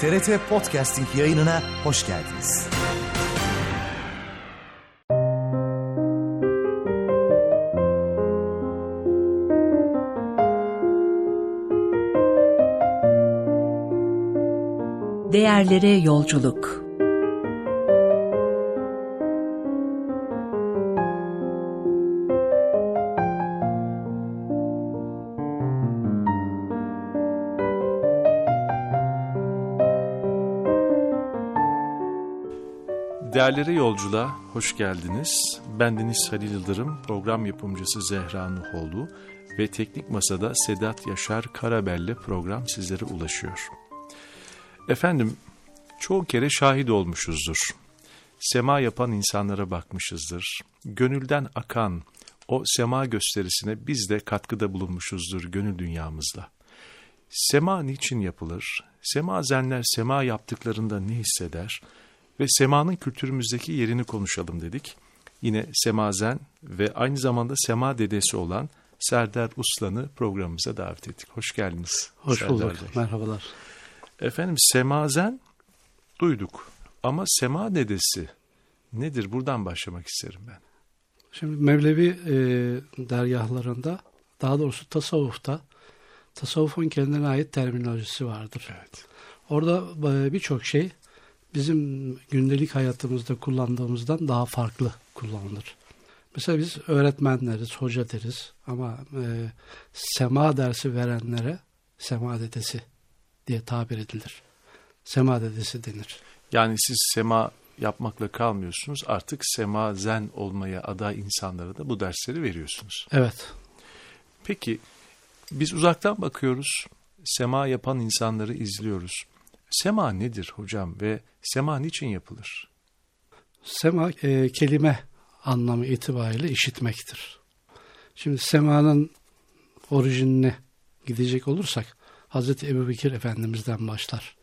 TRT Podcasting yayınına hoş geldiniz. Değerlere yolculuk. Değerlere yolculuğa hoş geldiniz. Bendeniz Halil Yıldırım, program yapımcısı Zehra Nuhoğlu ve teknik masada Sedat Yaşar Karabel'le program sizlere ulaşıyor. Efendim, çoğu kere şahit olmuşuzdur. Sema yapan insanlara bakmışızdır. Gönülden akan o sema gösterisine biz de katkıda bulunmuşuzdur gönül dünyamızda. Sema niçin yapılır? Semazenler sema yaptıklarında ne hisseder? Ve semanın kültürümüzdeki yerini konuşalım dedik. Yine semazen ve aynı zamanda sema dedesi olan Serdar Uslan'ı programımıza davet ettik. Hoş geldiniz. Hoş bulduk. Merhabalar. Efendim, semazen duyduk ama sema dedesi nedir? Buradan başlamak isterim ben. Şimdi Mevlevi dergahlarında, daha doğrusu tasavvufta, tasavvufun kendine ait terminolojisi vardır. Evet. Orada birçok şey bizim gündelik hayatımızda kullandığımızdan daha farklı kullanılır. Mesela biz öğretmenleriz, hoca deriz ama sema dersi verenlere sema dedesi diye tabir edilir. Sema dedesi denir. Yani siz sema yapmakla kalmıyorsunuz, artık semazen olmaya aday insanlara da bu dersleri veriyorsunuz. Evet. Peki, biz uzaktan bakıyoruz, sema yapan insanları izliyoruz. Sema nedir hocam ve sema niçin yapılır? Sema kelime anlamı itibariyle işitmektir. Şimdi semanın orijinine gidecek olursak Hazreti Ebubekir Efendimiz'den başlar.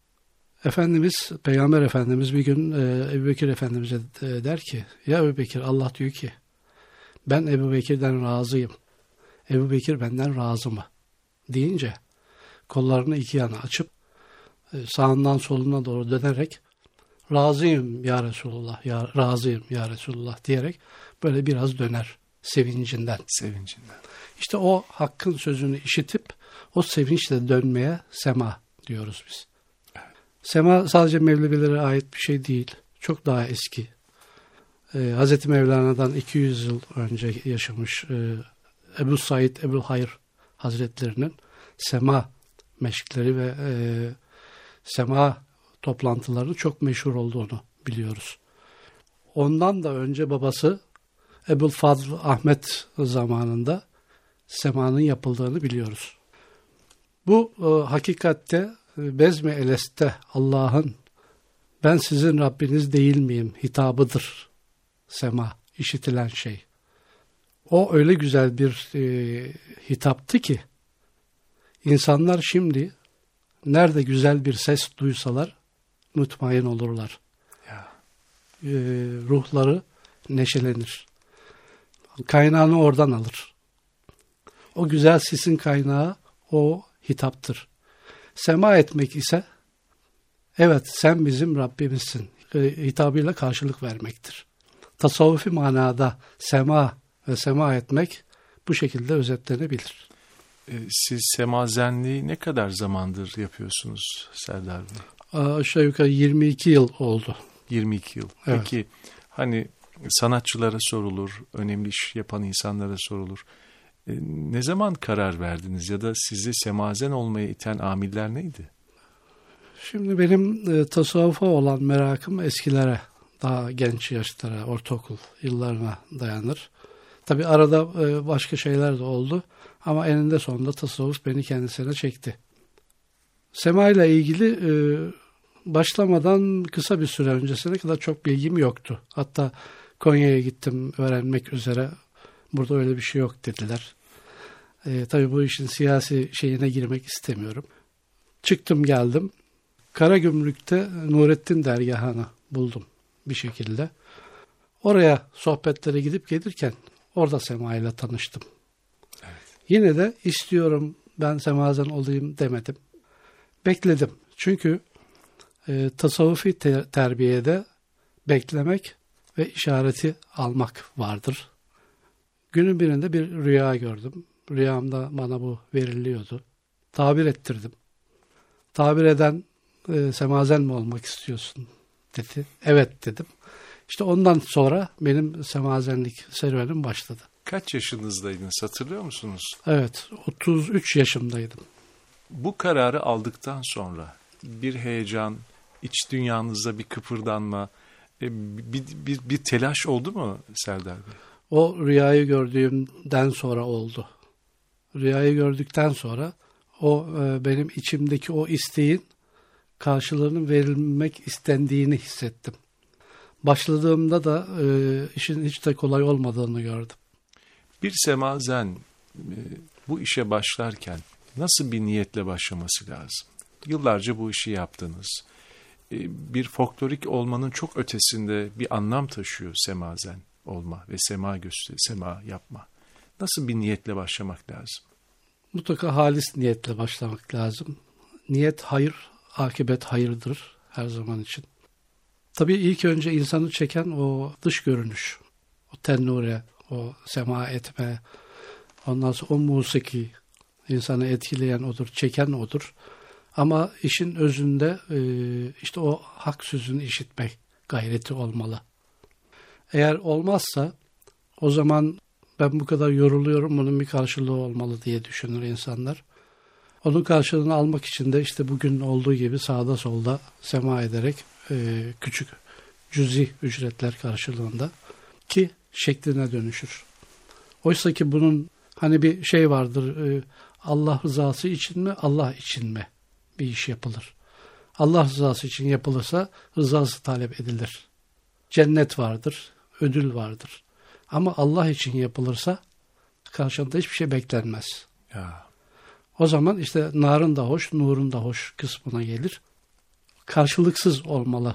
Peygamber Efendimiz bir gün Ebubekir Efendimiz'e der ki, ya Ebubekir, Allah diyor ki ben Ebubekir'den razıyım. Ebubekir benden razı mı? Deyince kollarını iki yana açıp sağından soluna doğru dönerek razıyım ya Resulullah, ya razıyım ya Resulullah diyerek böyle biraz döner sevincinden. İşte o hakkın sözünü işitip o sevinçle dönmeye sema diyoruz biz. Evet. Sema sadece Mevlevilere ait bir şey değil. Çok daha eski. Hazreti Mevlana'dan 200 yıl önce yaşamış Ebu Said Ebu Hayr Hazretlerinin sema meşkleri ve sema toplantıları çok meşhur olduğunu biliyoruz. Ondan da önce babası Ebu'l Fadl Ahmet zamanında semanın yapıldığını biliyoruz. Bu hakikatte Bezmi Eles'te Allah'ın ben sizin Rabbiniz değil miyim hitabıdır sema, işitilen şey. O öyle güzel bir hitaptı ki insanlar şimdi nerede güzel bir ses duysalar mutmain olurlar. Ya. Ruhları neşelenir. Kaynağını oradan alır. O güzel sesin kaynağı o hitaptır. Sema etmek ise evet sen bizim Rabbimizsin hitabıyla karşılık vermektir. Tasavvufi manada sema ve sema etmek bu şekilde özetlenebilir. Siz semazenliği ne kadar zamandır yapıyorsunuz Serdar Bey? Aşağı yukarı 22 yıl oldu. 22 yıl. Evet. Peki hani sanatçılara sorulur, önemli iş yapan insanlara sorulur. Ne zaman karar verdiniz ya da sizi semazen olmaya iten amiller neydi? Şimdi benim tasavvufa olan merakım eskilere, daha genç yaşlara, ortaokul yıllarına dayanır. Tabii arada başka şeyler de oldu ama eninde sonunda tasavvuf beni kendisine çekti. Sema ile ilgili başlamadan kısa bir süre öncesine kadar çok bilgim yoktu. Hatta Konya'ya gittim öğrenmek üzere. Burada öyle bir şey yok dediler. Tabii bu işin siyasi şeyine girmek istemiyorum. Çıktım geldim. Karagümrük'te Nurettin dergahını buldum bir şekilde. Oraya sohbetlere gidip gelirken orada sema ile tanıştım. Evet. Yine de istiyorum ben semazen olayım demedim. Bekledim. Çünkü Tasavvufi terbiyede beklemek ve işareti almak vardır. Günün birinde bir rüya gördüm. Rüyamda bana bu veriliyordu. Tabir ettirdim. Tabir eden semazen mi olmak istiyorsun dedi. Evet dedim. İşte ondan sonra benim semazenlik serüvenim başladı. Kaç yaşınızdaydınız, hatırlıyor musunuz? Evet, 33 yaşımdaydım. Bu kararı aldıktan sonra bir heyecan, iç dünyanızda bir kıpırdanma, bir telaş oldu mu Serdar Bey? O rüyayı gördüğümden sonra oldu. Rüyayı gördükten sonra o benim içimdeki o isteğin karşılığının verilmek istendiğini hissettim. Başladığımda da işin hiç de kolay olmadığını gördüm. Bir semazen bu işe başlarken nasıl bir niyetle başlaması lazım? Yıllarca bu işi yaptınız. Bir folklorik olmanın çok ötesinde bir anlam taşıyor semazen olma ve sema yapma. Nasıl bir niyetle başlamak lazım? Mutlaka halis niyetle başlamak lazım. Niyet hayır, akıbet hayırdır her zaman için. Tabii ilk önce insanı çeken o dış görünüş, o tennure, o sema etme, ondan sonra o musiki, insanı etkileyen odur, çeken odur. Ama işin özünde işte o hak sözünü işitmek gayreti olmalı. Eğer olmazsa o zaman ben bu kadar yoruluyorum, bunun bir karşılığı olmalı diye düşünür insanlar. Onun karşılığını almak için de işte bugün olduğu gibi sağda solda sema ederek küçük cüzi ücretler karşılığında ki şekline dönüşür. Oysa ki bunun hani bir şey vardır, Allah rızası için mi, Allah için mi bir iş yapılır? Allah rızası için yapılırsa rızası talep edilir. Cennet vardır, ödül vardır. Ama Allah için yapılırsa karşında hiçbir şey beklenmez. Ya. O zaman işte narın da hoş, nurun da hoş kısmına gelir. Karşılıksız olmalı.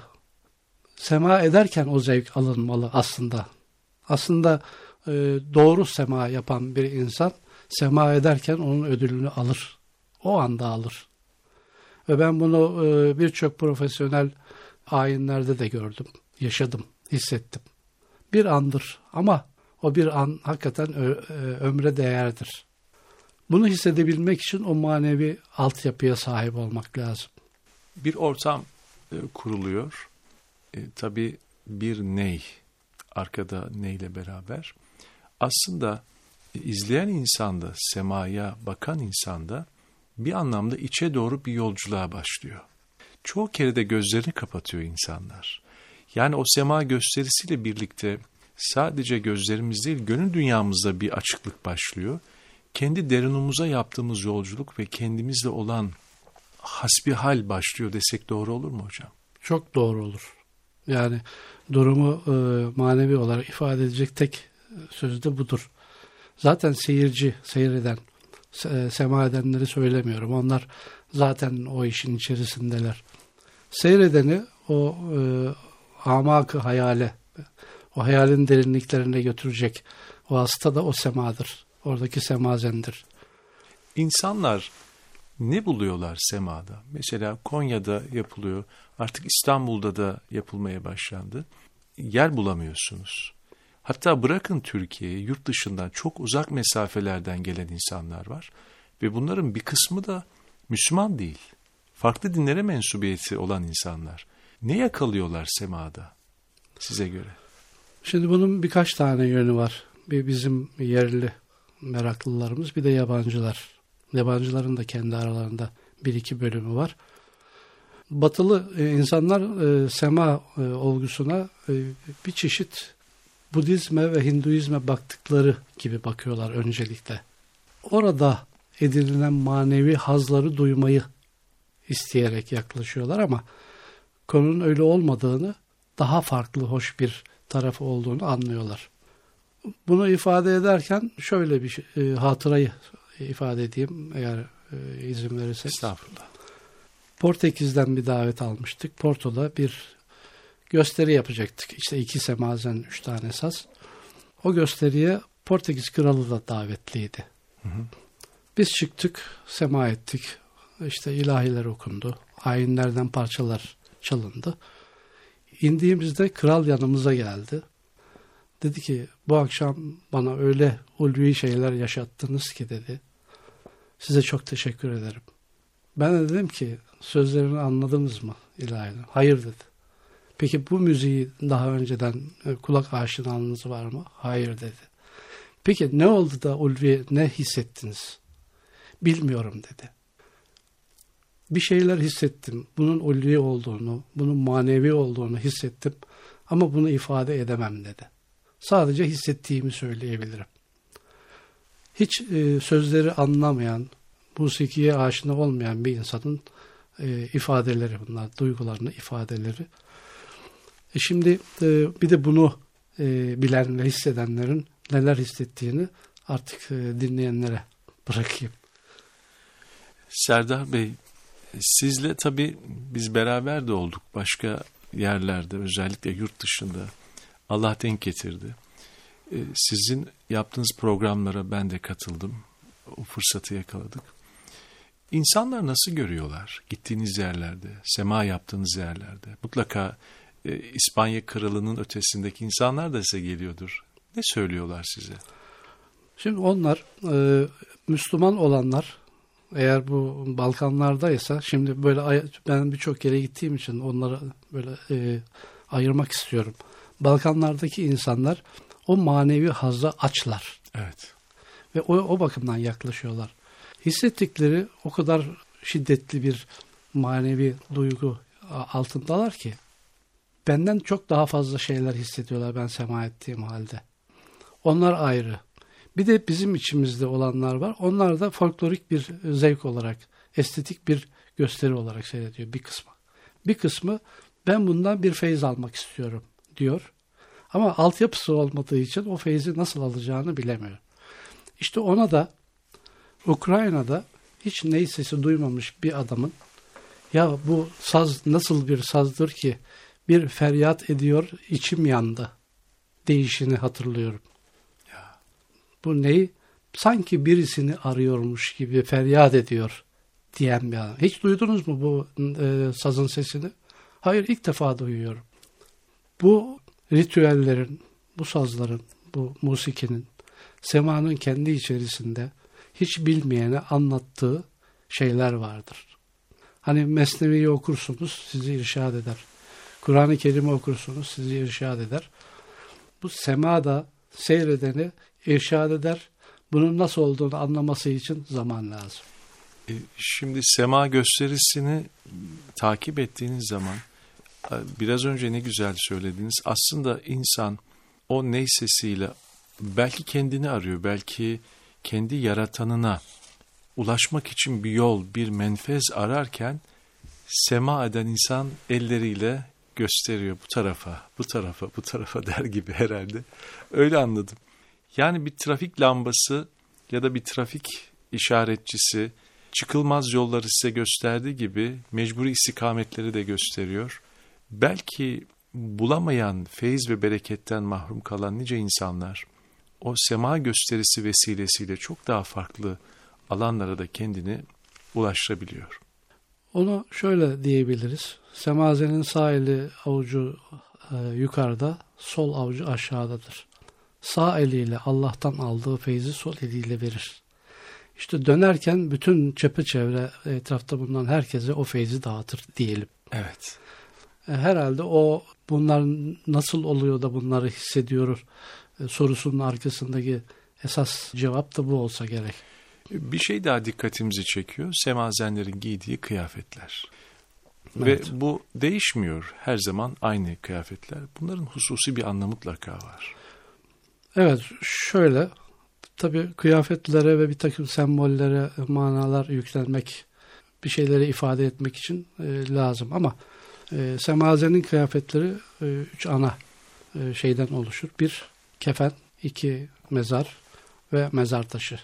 Sema ederken o zevk alınmalı aslında. Aslında doğru sema yapan bir insan sema ederken onun ödülünü alır. O anda alır. Ve ben bunu birçok profesyonel ayinlerde de gördüm, yaşadım, hissettim. Bir andır ama o bir an hakikaten ömre değerdir. Bunu hissedebilmek için o manevi altyapıya sahip olmak lazım. Bir ortam kuruluyor. Tabii bir ney, arkada neyle beraber. Aslında izleyen insanda, semaya bakan insanda bir anlamda içe doğru bir yolculuğa başlıyor. Çoğu kere de gözlerini kapatıyor insanlar. Yani o sema gösterisiyle birlikte sadece gözlerimiz değil, gönül dünyamızda bir açıklık başlıyor. Kendi derinimize yaptığımız yolculuk ve kendimizle olan hasbihal başlıyor desek doğru olur mu hocam? Çok doğru olur. Yani durumu manevi olarak ifade edecek tek söz de budur. Zaten seyirci, seyreden, sema edenleri söylemiyorum. Onlar zaten o işin içerisindeler. Seyredeni o amak-ı hayale, o hayalin derinliklerine götürecek vasıta da o semadır. Oradaki semazendir. İnsanlar ne buluyorlar semada? Mesela Konya'da yapılıyor, artık İstanbul'da da yapılmaya başlandı. Yer bulamıyorsunuz. Hatta bırakın Türkiye'yi, yurt dışından çok uzak mesafelerden gelen insanlar var. Ve bunların bir kısmı da Müslüman değil. Farklı dinlere mensubiyeti olan insanlar. Ne yakalıyorlar semada size göre? Şimdi bunun birkaç tane yönü var. Bir bizim yerli meraklılarımız, bir de yabancılar. Yabancıların da kendi aralarında bir iki bölümü var. Batılı insanlar sema olgusuna bir çeşit Budizme ve Hinduizme baktıkları gibi bakıyorlar öncelikle. Orada edinilen manevi hazları duymayı isteyerek yaklaşıyorlar ama konunun öyle olmadığını, daha farklı hoş bir tarafı olduğunu anlıyorlar. Bunu ifade ederken şöyle bir hatırayı ifade edeyim eğer izin verirseniz. Estağfurullah. Portekiz'den bir davet almıştık. Porto'da bir gösteri yapacaktık. İşte 2 semazen, 3 tane saz. O gösteriye Portekiz kralı da davetliydi. Hı hı. Biz çıktık, sema ettik. İşte ilahiler okundu. Ayinlerden parçalar çalındı. İndiğimizde kral yanımıza geldi. Dedi ki bu akşam bana öyle ulvi şeyler yaşattınız ki dedi. Size çok teşekkür ederim. Ben de dedim ki sözlerini anladınız mı İlahi? Hayır dedi. Peki bu müziği daha önceden kulak aşinalığınız var mı? Hayır dedi. Peki ne oldu da ulvi ne hissettiniz? Bilmiyorum dedi. Bir şeyler hissettim. Bunun ulvi olduğunu, bunun manevi olduğunu hissettim. Ama bunu ifade edemem dedi. Sadece hissettiğimi söyleyebilirim. Hiç sözleri anlamayan, musikiye aşina olmayan bir insanın ifadeleri bunlar, duygularını ifadeleri. Şimdi bir de bunu bilen ve hissedenlerin neler hissettiğini artık dinleyenlere bırakayım. Serdar Bey, sizle tabii biz beraber de olduk başka yerlerde, özellikle yurt dışında. Allah denk getirdi. Sizin yaptığınız programlara ben de katıldım. O fırsatı yakaladık. İnsanlar nasıl görüyorlar gittiğiniz yerlerde, sema yaptığınız yerlerde? Mutlaka İspanya kralının ötesindeki insanlar da size geliyordur. Ne söylüyorlar size? Şimdi onlar Müslüman olanlar, eğer bu Balkanlardaysa, şimdi böyle ben birçok yere gittiğim için onları böyle ayırmak istiyorum. Balkanlardaki insanlar o manevi hazza açlar. Evet. Ve o bakımdan yaklaşıyorlar. Hissettikleri o kadar şiddetli bir manevi duygu altındalar ki benden çok daha fazla şeyler hissediyorlar ben sema ettiğim halde. Onlar ayrı. Bir de bizim içimizde olanlar var. Onlar da folklorik bir zevk olarak, estetik bir gösteri olarak seyrediyor bir kısmı. Bir kısmı ben bundan bir feyz almak istiyorum diyor. Ama altyapısı olmadığı için o feyzi nasıl alacağını bilemiyor. İşte ona da Ukrayna'da hiç ney sesi duymamış bir adamın ya bu saz nasıl bir sazdır ki bir feryat ediyor içim yandı deyişini hatırlıyorum. Ya. Bu ney? Sanki birisini arıyormuş gibi feryat ediyor diyen bir adam. Hiç duydunuz mu bu sazın sesini? Hayır, ilk defa duyuyorum. Bu ritüellerin, bu sazların, bu musikinin semanın kendi içerisinde hiç bilmeyene anlattığı şeyler vardır. Hani Mesnevi'yi okursunuz, sizi irşad eder. Kur'an-ı Kerim'i okursunuz, sizi irşad eder. Bu sema da seyredeni irşad eder. Bunun nasıl olduğunu anlaması için zaman lazım. Şimdi sema gösterisini takip ettiğiniz zaman biraz önce ne güzel söylediniz. Aslında insan o ney sesiyle belki kendini arıyor, belki kendi yaratanına ulaşmak için bir yol, bir menfez ararken sema eden insan elleriyle gösteriyor bu tarafa, bu tarafa, bu tarafa der gibi herhalde. Öyle anladım. Yani bir trafik lambası ya da bir trafik işaretçisi çıkılmaz yolları size gösterdiği gibi mecburi istikametleri de gösteriyor. Belki bulamayan feyiz ve bereketten mahrum kalan nice insanlar o sema gösterisi vesilesiyle çok daha farklı alanlara da kendini ulaştırabiliyor. Onu şöyle diyebiliriz. Semazenin sağ eli avucu yukarıda, sol avucu aşağıdadır. Sağ eliyle Allah'tan aldığı feyzi sol eliyle verir. İşte dönerken bütün çepeçevre etrafta bulunan herkese o feyzi dağıtır diyelim. Evet. Herhalde o bunlar nasıl oluyor da bunları hissediyor sorusunun arkasındaki esas cevap da bu olsa gerek. Bir şey daha dikkatimizi çekiyor. Semazenlerin giydiği kıyafetler. Evet. Ve bu değişmiyor. Her zaman aynı kıyafetler. Bunların hususi bir anlamı mutlaka var. Evet, şöyle. Tabii kıyafetlere ve bir takım sembollere manalar yüklenmek, bir şeyleri ifade etmek için lazım. Ama semazenin kıyafetleri 3 ana şeyden oluşur. 1 kefen, 2 mezar ve mezar taşı.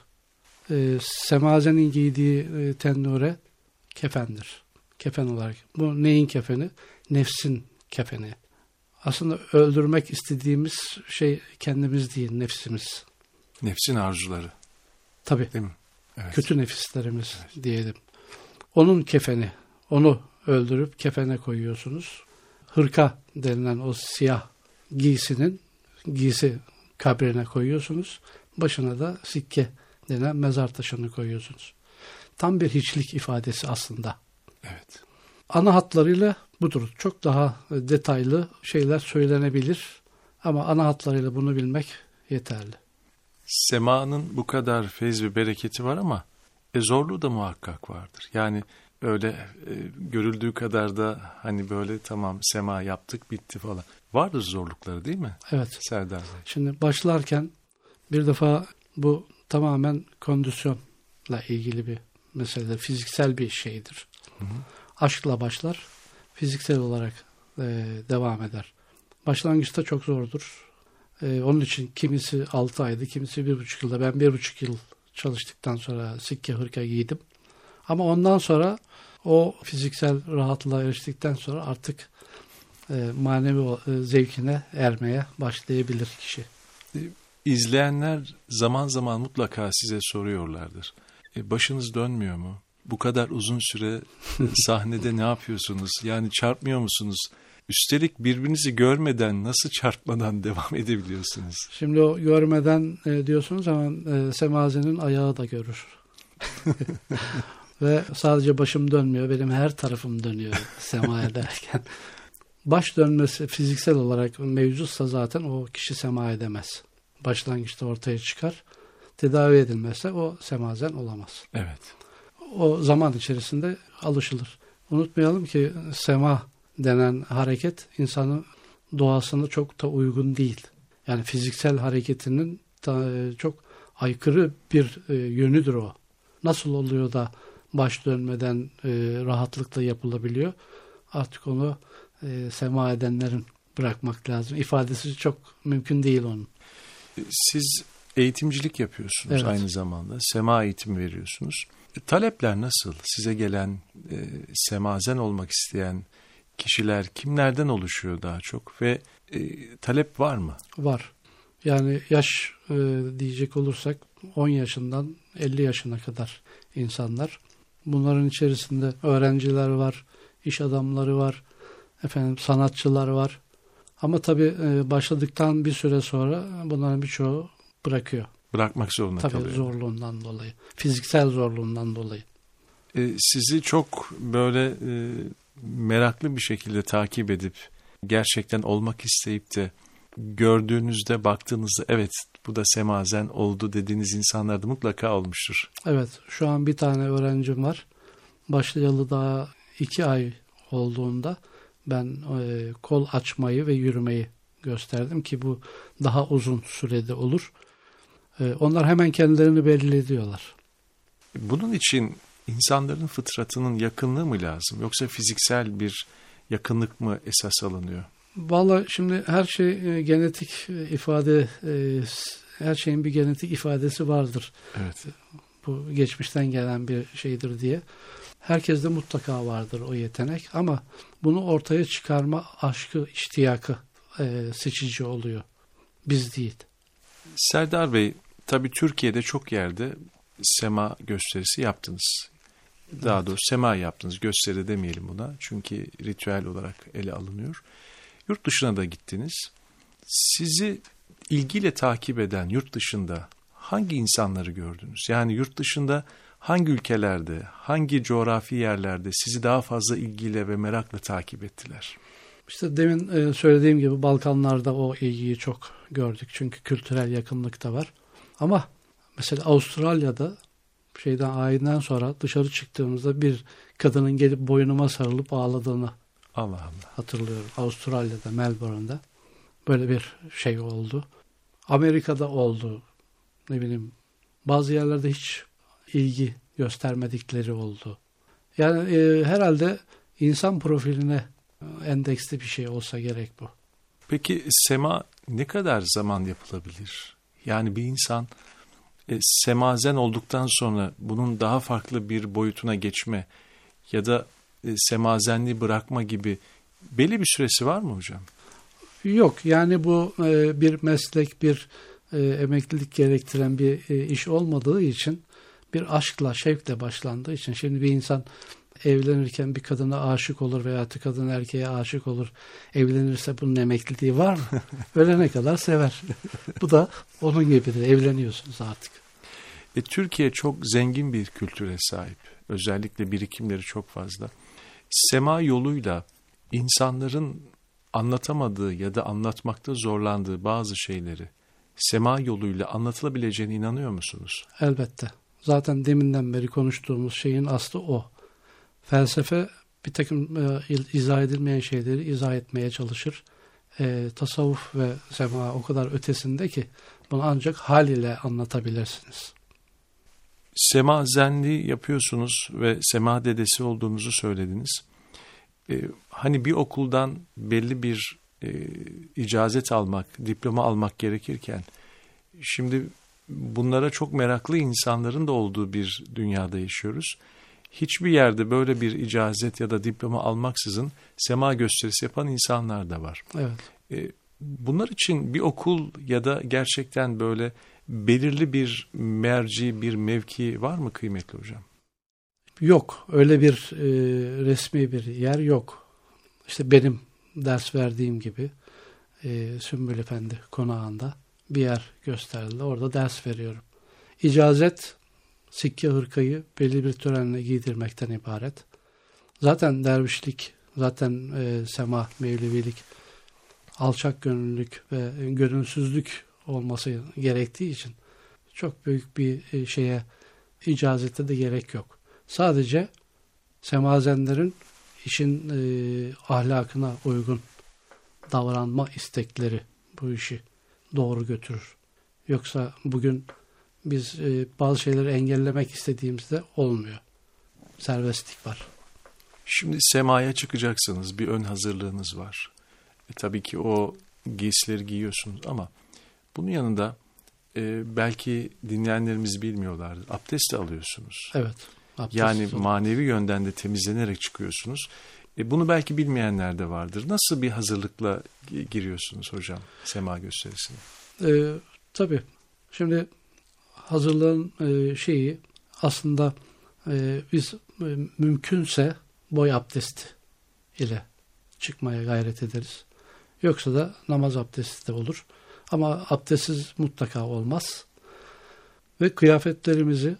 Semazenin giydiği tennure kefendir. Kefen olarak. Bu neyin kefeni? Nefsin kefeni. Aslında öldürmek istediğimiz şey kendimiz değil, nefsimiz. Nefsin arzuları. Tabii. Değil mi? Evet. Kötü nefislerimiz diyelim. Onun kefeni, onu öldürüp kefene koyuyorsunuz. Hırka denilen o siyah giysi kabrine koyuyorsunuz. Başına da sikke denen mezar taşını koyuyorsunuz. Tam bir hiçlik ifadesi aslında. Evet. Ana hatlarıyla budur. Çok daha detaylı şeyler söylenebilir ama ana hatlarıyla bunu bilmek yeterli. Semanın bu kadar feyz ve bereketi var ama zorluğu da muhakkak vardır. Yani öyle görüldüğü kadar da hani böyle tamam sema yaptık bitti falan. Vardır zorlukları değil mi? Evet. Serdar Bey. Şimdi başlarken bir defa bu tamamen kondisyonla ilgili bir mesele, fiziksel bir şeydir. Hı hı. Aşkla başlar, fiziksel olarak devam eder. Başlangıçta çok zordur. Onun için kimisi 6 aydı, kimisi 1,5 yılda. Ben 1,5 yıl çalıştıktan sonra sikke hırka giydim. Ama ondan sonra o fiziksel rahatlığa eriştikten sonra artık manevi zevkine ermeye başlayabilir kişi. İzleyenler zaman zaman mutlaka size soruyorlardır. Başınız dönmüyor mu? Bu kadar uzun süre sahnede ne yapıyorsunuz? Yani çarpmıyor musunuz? Üstelik birbirinizi görmeden nasıl çarpmadan devam edebiliyorsunuz? Şimdi o görmeden diyorsunuz ama semazenin ayağı da görür. Ve sadece başım dönmüyor, benim her tarafım dönüyor sema ederken. Baş dönmesi fiziksel olarak mevcutsa zaten o kişi sema edemez. Başlangıçta ortaya çıkar. Tedavi edilmezse o semazen olamaz. Evet. O zaman içerisinde alışılır. Unutmayalım ki sema denen hareket insanın doğasına çok da uygun değil. Yani fiziksel hareketinin çok aykırı bir yönüdür o. Nasıl oluyor da baş dönmeden rahatlıkla yapılabiliyor? Artık onu sema edenlerin bırakmak lazım. İfadesi çok mümkün değil onun. Siz eğitimcilik yapıyorsunuz, evet. Aynı zamanda. Sema eğitimi veriyorsunuz. Talepler nasıl? Size gelen semazen olmak isteyen kişiler kimlerden oluşuyor daha çok ve talep var mı? Var. Yani yaş diyecek olursak 10 yaşından 50 yaşına kadar insanlar. Bunların içerisinde öğrenciler var, iş adamları var, sanatçılar var. Ama tabii başladıktan bir süre sonra bunların birçoğu bırakıyor. Bırakmak zorunda kalıyor. Tabii zorluğundan dolayı, fiziksel zorluğundan dolayı. Sizi çok böyle meraklı bir şekilde takip edip gerçekten olmak isteyip de gördüğünüzde baktığınızda evet bu da semazen oldu dediğiniz insanlar da mutlaka olmuştur. Evet, şu an bir tane öğrencim var. Başlayalı daha 2 ay olduğunda ben kol açmayı ve yürümeyi gösterdim ki bu daha uzun sürede olur. Onlar hemen kendilerini belli ediyorlar. Bunun için insanların fıtratının yakınlığı mı lazım yoksa fiziksel bir yakınlık mı esas alınıyor? Vallahi şimdi her şey genetik ifade, her şeyin bir genetik ifadesi vardır. Evet. Bu geçmişten gelen bir şeydir diye. Herkeste mutlaka vardır o yetenek ama bunu ortaya çıkarma aşkı, iştiyakı seçici oluyor. Biz değil. Serdar Bey, tabii Türkiye'de çok yerde sema gösterisi yaptınız. Daha doğrusu sema yaptınız. Gösteri demeyelim buna. Çünkü ritüel olarak ele alınıyor. Yurt dışına da gittiniz. Sizi ilgiyle takip eden yurt dışında hangi insanları gördünüz? Yani yurt dışında hangi ülkelerde, hangi coğrafi yerlerde sizi daha fazla ilgiyle ve merakla takip ettiler? İşte demin söylediğim gibi Balkanlarda o ilgiyi çok gördük. Çünkü kültürel yakınlık da var. Ama mesela Avustralya'da ayinden sonra dışarı çıktığımızda bir kadının gelip boynuma sarılıp ağladığını hatırlıyorum. Avustralya'da, Melbourne'da böyle bir şey oldu. Amerika'da oldu. Bazı yerlerde hiç ilgi göstermedikleri oldu. Yani herhalde insan profiline endeksli bir şey olsa gerek bu. Peki sema ne kadar zaman yapılabilir? Yani bir insan semazen olduktan sonra bunun daha farklı bir boyutuna geçme ya da semazenliği bırakma gibi belli bir süresi var mı hocam? Yok, yani bu bir meslek, bir emeklilik gerektiren bir iş olmadığı için bir aşkla, şevkle başlandığı için şimdi bir insan evlenirken bir kadına aşık olur veya kadın erkeğe aşık olur. Evlenirse bunun emekliliği var mı? Ölene kadar sever. Bu da onun gibidir. Evleniyorsunuz artık. Türkiye çok zengin bir kültüre sahip. Özellikle birikimleri çok fazla. Sema yoluyla insanların anlatamadığı ya da anlatmakta zorlandığı bazı şeyleri sema yoluyla anlatılabileceğine inanıyor musunuz? Elbette. Zaten deminden beri konuştuğumuz şeyin aslı o. Felsefe bir takım izah edilmeyen şeyleri izah etmeye çalışır. Tasavvuf ve sema o kadar ötesinde ki bunu ancak hal ile anlatabilirsiniz. Semazenliği yapıyorsunuz ve sema dedesi olduğunuzu söylediniz. Hani bir okuldan belli bir icazet almak, diploma almak gerekirken, şimdi bunlara çok meraklı insanların da olduğu bir dünyada yaşıyoruz. Hiçbir yerde böyle bir icazet ya da diploma almaksızın sema gösterisi yapan insanlar da var. Evet. Bunlar için bir okul ya da gerçekten böyle belirli bir merci, bir mevki var mı kıymetli hocam? Yok. Öyle bir resmi bir yer yok. İşte benim ders verdiğim gibi Sümbül Efendi konağında bir yer gösterildi. Orada ders veriyorum. İcazet sikke hırkayı belli bir törenle giydirmekten ibaret. Zaten dervişlik, zaten sema, mevlevilik, alçak gönüllülük ve gönülsüzlük olması gerektiği için çok büyük bir şeye, icazete de gerek yok. Sadece semazenlerin işin ahlakına uygun davranma istekleri bu işi doğru götürür. Yoksa bugün biz bazı şeyleri engellemek istediğimizde olmuyor. Serbestlik var. Şimdi semaya çıkacaksınız. Bir ön hazırlığınız var. Tabii ki o giysileri giyiyorsunuz ama bunun yanında belki dinleyenlerimiz bilmiyorlardı. Abdest de alıyorsunuz. Evet. Yani manevi yönden de temizlenerek çıkıyorsunuz. Bunu belki bilmeyenler de vardır. Nasıl bir hazırlıkla giriyorsunuz hocam sema gösterisine? Tabii. Şimdi hazırlığın şeyi aslında biz mümkünse boy abdesti ile çıkmaya gayret ederiz. Yoksa da namaz abdesti de olur. Ama abdestsiz mutlaka olmaz. Ve kıyafetlerimizi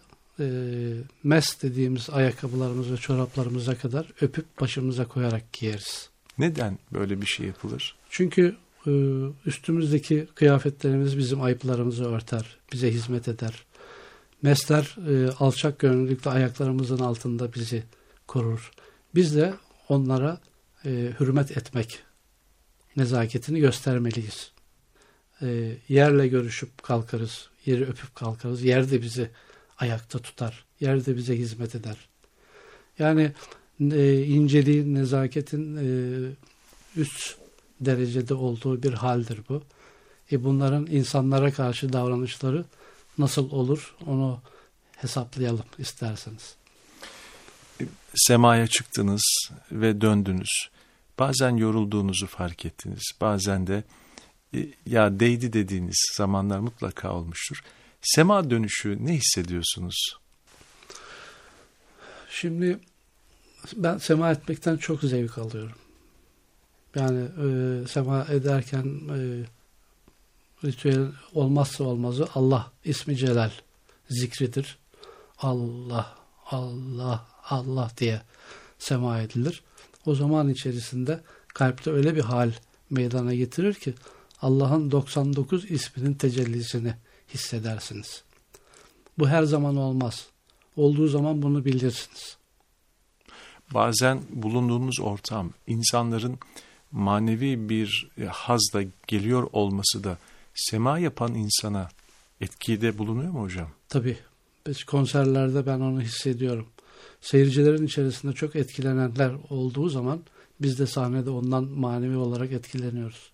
mes dediğimiz ayakkabılarımız ve çoraplarımıza kadar öpüp başımıza koyarak giyeriz. Neden böyle bir şey yapılır? Çünkü üstümüzdeki kıyafetlerimiz bizim ayıplarımızı örter, bize hizmet eder. Mesler alçak gönüllülükle ayaklarımızın altında bizi korur. Biz de onlara hürmet etmek nezaketini göstermeliyiz. Yerle görüşüp kalkarız, yeri öpüp kalkarız. Yer de bizi ayakta tutar, yer de bize hizmet eder. Yani inceliğin, nezaketin üst derecede olduğu bir haldir bu. Bunların insanlara karşı davranışları nasıl olur onu hesaplayalım isterseniz. Semaya çıktınız ve döndünüz. Bazen yorulduğunuzu fark ettiniz. Bazen de ya değdi dediğiniz zamanlar mutlaka olmuştur. Sema dönüşü ne hissediyorsunuz? Şimdi ben sema etmekten çok zevk alıyorum. Yani sema ederken ritüel olmazsa olmazı Allah ismi celal zikridir. Allah, Allah, Allah diye sema edilir. O zaman içerisinde kalpte öyle bir hal meydana getirir ki Allah'ın 99 isminin tecellisini hissedersiniz. Bu her zaman olmaz. Olduğu zaman bunu bilirsiniz. Bazen bulunduğumuz ortam, insanların manevi bir hazla geliyor olması da sema yapan insana etkide bulunuyor mu hocam? Tabii. Biz konserlerde ben onu hissediyorum. Seyircilerin içerisinde çok etkilenenler olduğu zaman biz de sahnede ondan manevi olarak etkileniyoruz.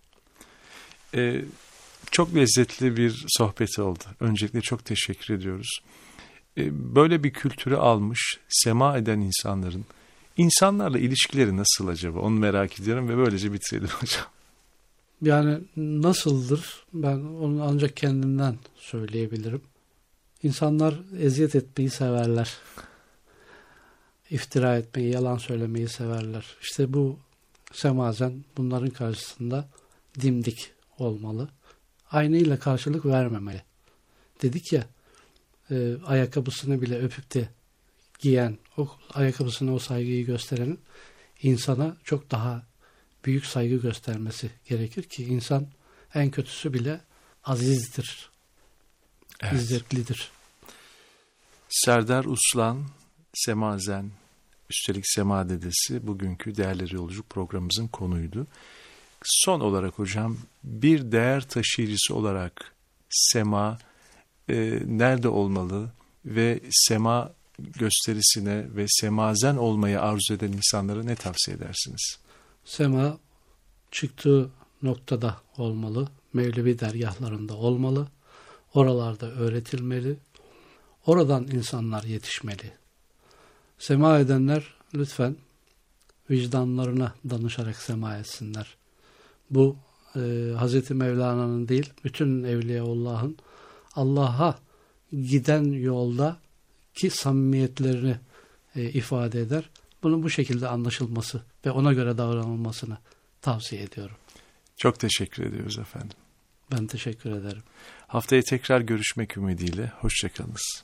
Çok lezzetli bir sohbet oldu. Öncelikle çok teşekkür ediyoruz. Böyle bir kültürü almış, sema eden insanların insanlarla ilişkileri nasıl acaba? Onu merak ediyorum ve böylece bitirelim hocam. Yani nasıldır? Ben onu ancak kendimden söyleyebilirim. İnsanlar eziyet etmeyi severler. iftira etmeyi, yalan söylemeyi severler. İşte bu semazen bunların karşısında dimdik olmalı. Aynıyla karşılık vermemeli. Dedik ya, ayakkabısını bile öpüp de giyen, o ayakkabısına o saygıyı gösterenin insana çok daha büyük saygı göstermesi gerekir ki insan en kötüsü bile azizdir, izzetlidir. Serdar Uslan, Semazen, üstelik Sema Dedesi bugünkü Değerleri Yolculuk programımızın konuydu. Son olarak hocam, bir değer taşıyıcısı olarak sema nerede olmalı ve sema gösterisine ve semazen olmayı arzu eden insanlara ne tavsiye edersiniz? Sema çıktığı noktada olmalı, Mevlevi dergahlarında olmalı, oralarda öğretilmeli, oradan insanlar yetişmeli. Sema edenler lütfen vicdanlarına danışarak sema etsinler. Bu Hazreti Mevlana'nın değil, bütün Evliyaullah'ın Allah'a giden yoldaki samimiyetlerini ifade eder. Bunun bu şekilde anlaşılması ve ona göre davranılmasını tavsiye ediyorum. Çok teşekkür ediyoruz efendim. Ben teşekkür ederim. Haftaya tekrar görüşmek ümidiyle. Hoşçakalınız.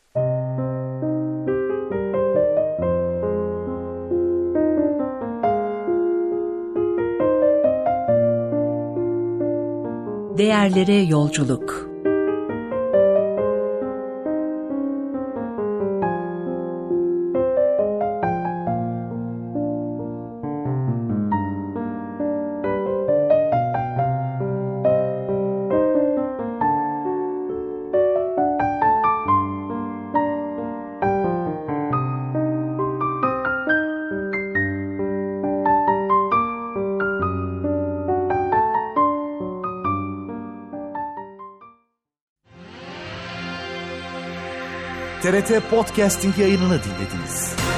Değerlere yolculuk. TRT Podcasting yayınını dinlediniz.